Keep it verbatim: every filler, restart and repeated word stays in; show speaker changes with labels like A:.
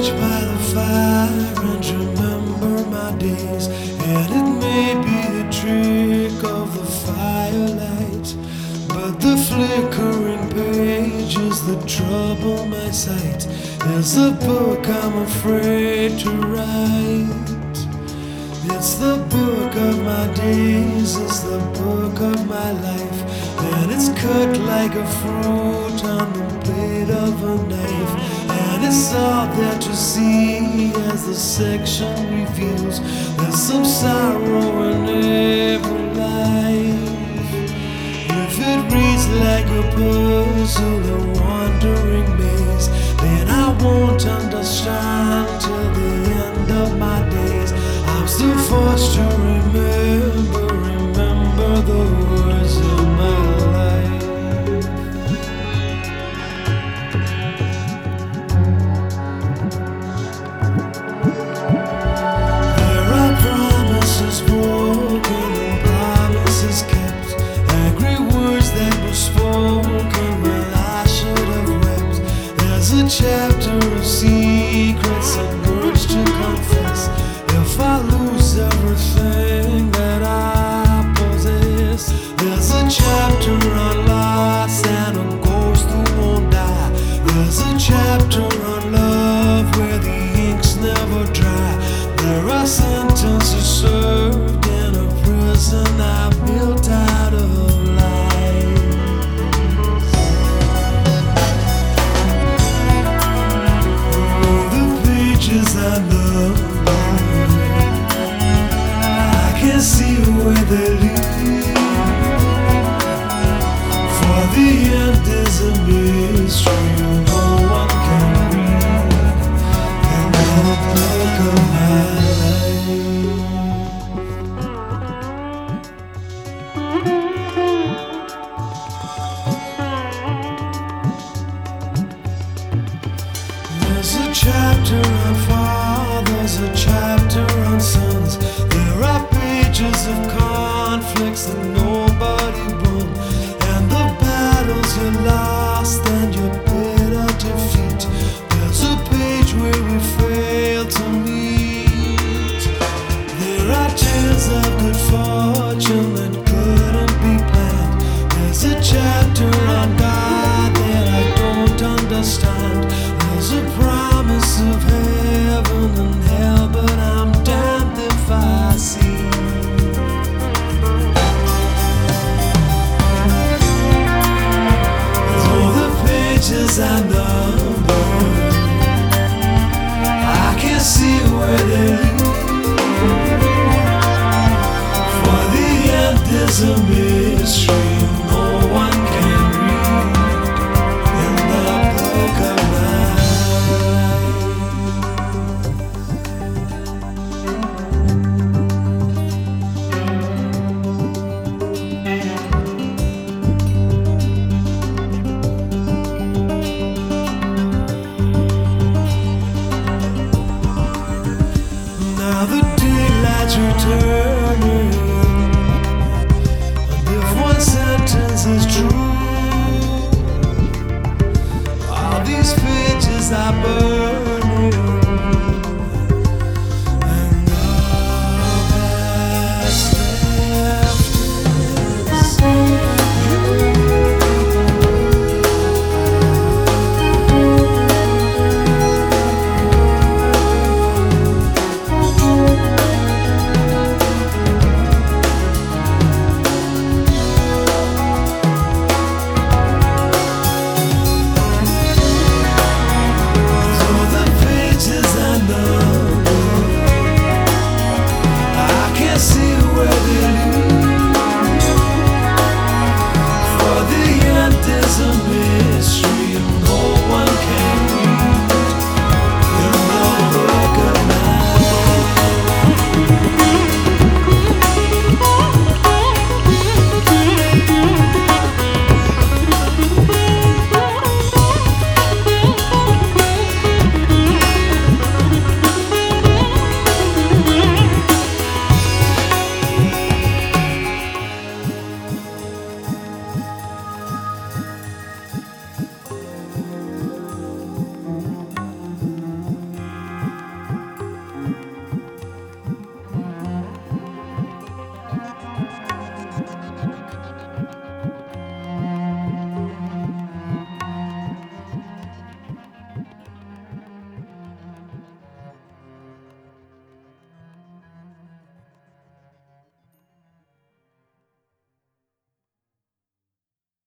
A: page by the fire and remember my days. And it may be a trick of the firelight, but the flickering pages that trouble my sight is the book I'm afraid to write. It's the book of my days, it's the book of my life, and it's cut like a fruit on the blade of a knife. And it's all there to see as the section reveals there's some sorrow in every life. If it reads like a puzzle, a wandering maze, then I won't understand till the end of my days. I'm still forced to remember, remember the words of my life. There are promises broken and promises kept, angry words that were spoken when I should have wept. There's a chapter of secrets and words to confess. If I lose everything that I possess, there's a chapter on loss and a ghost who won't die. There's a chapter on love where the ink's never dry. There are sentences served in a prison I built out of lies. Oh, the pages I love, I can't see where they lead, for the end is a mystery no one can read. And the book of my life. There's a chapter on fathers, a chapter on sons. There are pages of conflicts that nobody won, and the battles you lost and your bitter defeat. There's a page where we